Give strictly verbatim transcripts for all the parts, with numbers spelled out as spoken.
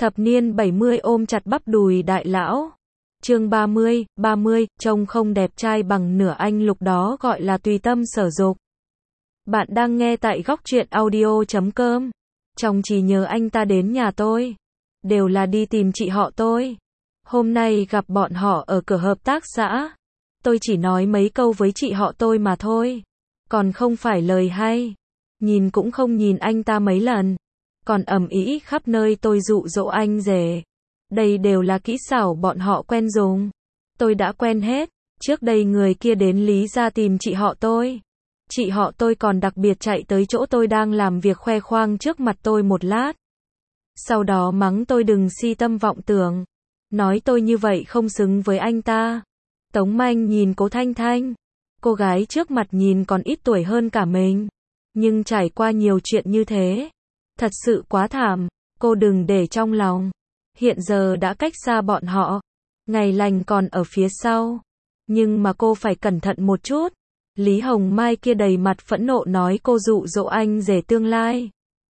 Thập niên bảy mươi ôm chặt bắp đùi đại lão. Chương ba mươi, ba mươi, trông không đẹp trai bằng nửa anh Lục đó gọi là tùy tâm sở dục. Bạn đang nghe tại góc truyện audio chấm com. Trong trí nhớ anh ta đến nhà tôi. Đều là đi tìm chị họ tôi. Hôm nay gặp bọn họ ở cửa hợp tác xã. Tôi chỉ nói mấy câu với chị họ tôi mà thôi. Còn không phải lời hay. Nhìn cũng không nhìn anh ta mấy lần. Còn ầm ĩ khắp nơi tôi dụ dỗ anh rể. Đây đều là kỹ xảo bọn họ quen dùng. Tôi đã quen hết. Trước đây người kia đến Lý gia tìm chị họ tôi. Chị họ tôi còn đặc biệt chạy tới chỗ tôi đang làm việc khoe khoang trước mặt tôi một lát. Sau đó mắng tôi đừng si tâm vọng tưởng. Nói tôi như vậy không xứng với anh ta. Tống Manh nhìn Cố Thanh Thanh. Cô gái trước mặt nhìn còn ít tuổi hơn cả mình. Nhưng trải qua nhiều chuyện như thế. Thật sự quá thảm. Cô đừng để trong lòng. Hiện giờ đã cách xa bọn họ. Ngày lành còn ở phía sau. Nhưng mà cô phải cẩn thận một chút. Lý Hồng Mai kia đầy mặt phẫn nộ nói cô dụ dỗ anh rể tương lai.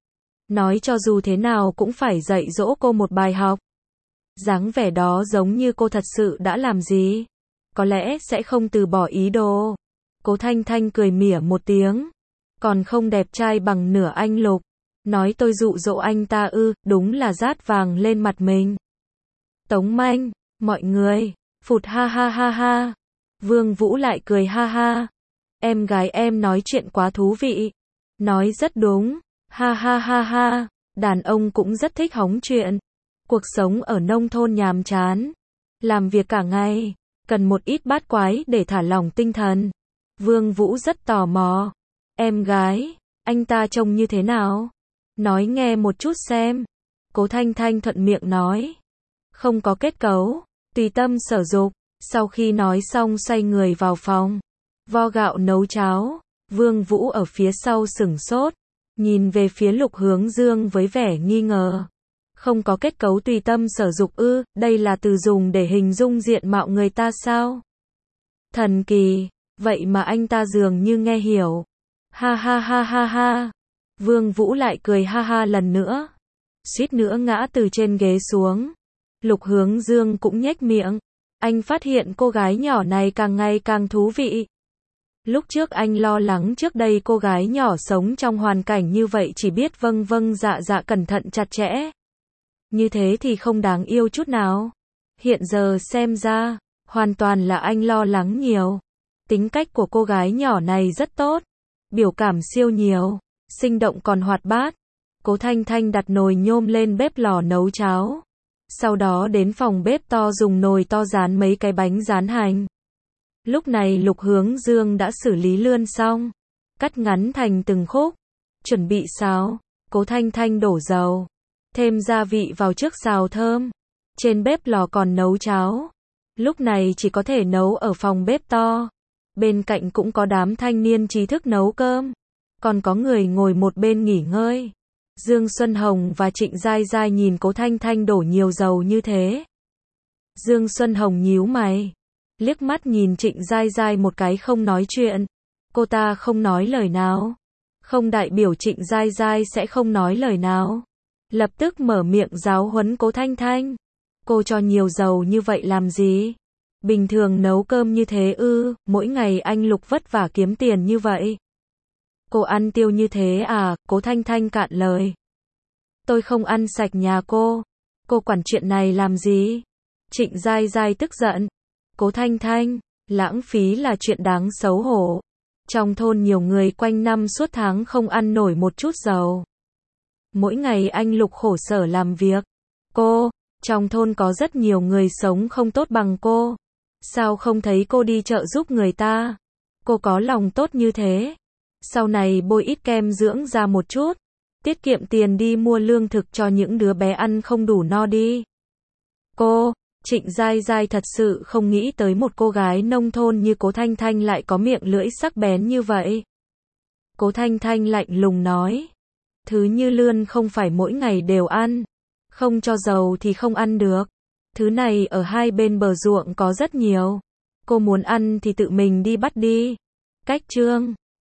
Nói cho dù thế nào cũng phải dạy dỗ cô một bài học. Dáng vẻ đó giống như cô thật sự đã làm gì. Có lẽ sẽ không từ bỏ ý đồ. Cố Thanh Thanh cười mỉa một tiếng. Còn không đẹp trai bằng nửa anh Lục. Nói tôi dụ dỗ anh ta ư, đúng là rát vàng lên mặt mình. Tống Manh, mọi người, phụt ha ha ha ha. Vương Vũ lại cười ha ha. Em gái em nói chuyện quá thú vị. Nói rất đúng, ha ha ha ha. Đàn ông cũng rất thích hóng chuyện. Cuộc sống ở nông thôn nhàm chán. Làm việc cả ngày, cần một ít bát quái để thả lỏng tinh thần. Vương Vũ rất tò mò. Em gái, anh ta trông như thế nào? Nói nghe một chút xem. Cố Thanh Thanh thuận miệng nói. Không có kết cấu, tùy tâm sở dục. Sau khi nói xong xoay người vào phòng. Vo gạo nấu cháo. Vương Vũ ở phía sau sửng sốt. Nhìn về phía Lục Hướng Dương với vẻ nghi ngờ. Không có kết cấu tùy tâm sở dục ư, đây là từ dùng để hình dung diện mạo người ta sao? Thần kỳ, vậy mà anh ta dường như nghe hiểu. Ha ha ha ha ha. Vương Vũ lại cười ha ha lần nữa. Suýt nữa ngã từ trên ghế xuống. Lục Hướng Dương cũng nhếch miệng. Anh phát hiện cô gái nhỏ này càng ngày càng thú vị. Lúc trước anh lo lắng trước đây cô gái nhỏ sống trong hoàn cảnh như vậy chỉ biết vâng vâng dạ dạ cẩn thận chặt chẽ. Như thế thì không đáng yêu chút nào. Hiện giờ xem ra, hoàn toàn là anh lo lắng nhiều. Tính cách của cô gái nhỏ này rất tốt. Biểu cảm siêu nhiều. Sinh động còn hoạt bát. Cố Thanh Thanh đặt nồi nhôm lên bếp lò nấu cháo. Sau đó đến phòng bếp to dùng nồi to rán mấy cái bánh rán hành. Lúc này Lục Hướng Dương đã xử lý lươn xong. Cắt ngắn thành từng khúc. Chuẩn bị xào. Cố Thanh Thanh đổ dầu. Thêm gia vị vào trước xào thơm. Trên bếp lò còn nấu cháo. Lúc này chỉ có thể nấu ở phòng bếp to. Bên cạnh cũng có đám thanh niên trí thức nấu cơm. Còn có người ngồi một bên nghỉ ngơi. Dương Xuân Hồng và Trịnh Giai Giai nhìn Cố Thanh Thanh đổ nhiều dầu như thế. Dương Xuân Hồng nhíu mày. Liếc mắt nhìn Trịnh Giai Giai một cái không nói chuyện. Cô ta không nói lời nào. Không đại biểu Trịnh Giai Giai sẽ không nói lời nào. Lập tức mở miệng giáo huấn Cố Thanh Thanh. Cô cho nhiều dầu như vậy làm gì? Bình thường nấu cơm như thế ư, mỗi ngày anh Lục vất vả kiếm tiền như vậy. Cô ăn tiêu như thế à? Cố Thanh Thanh cạn lời. Tôi không ăn sạch nhà cô. Cô quản chuyện này làm gì? Trịnh Giai Giai tức giận. Cố Thanh Thanh, lãng phí là chuyện đáng xấu hổ. Trong thôn nhiều người quanh năm suốt tháng không ăn nổi một chút dầu. Mỗi ngày anh Lục khổ sở làm việc. Cô, trong thôn có rất nhiều người sống không tốt bằng cô. Sao không thấy cô đi chợ giúp người ta? Cô có lòng tốt như thế. Sau này bôi ít kem dưỡng da một chút. Tiết kiệm tiền đi mua lương thực cho những đứa bé ăn không đủ no đi. Cô, Trịnh Giai Giai thật sự không nghĩ tới một cô gái nông thôn như Cố Thanh Thanh lại có miệng lưỡi sắc bén như vậy. Cố Thanh Thanh lạnh lùng nói. Thứ như lươn không phải mỗi ngày đều ăn. Không cho dầu thì không ăn được. Thứ này ở hai bên bờ ruộng có rất nhiều. Cô muốn ăn thì tự mình đi bắt đi. Cách chương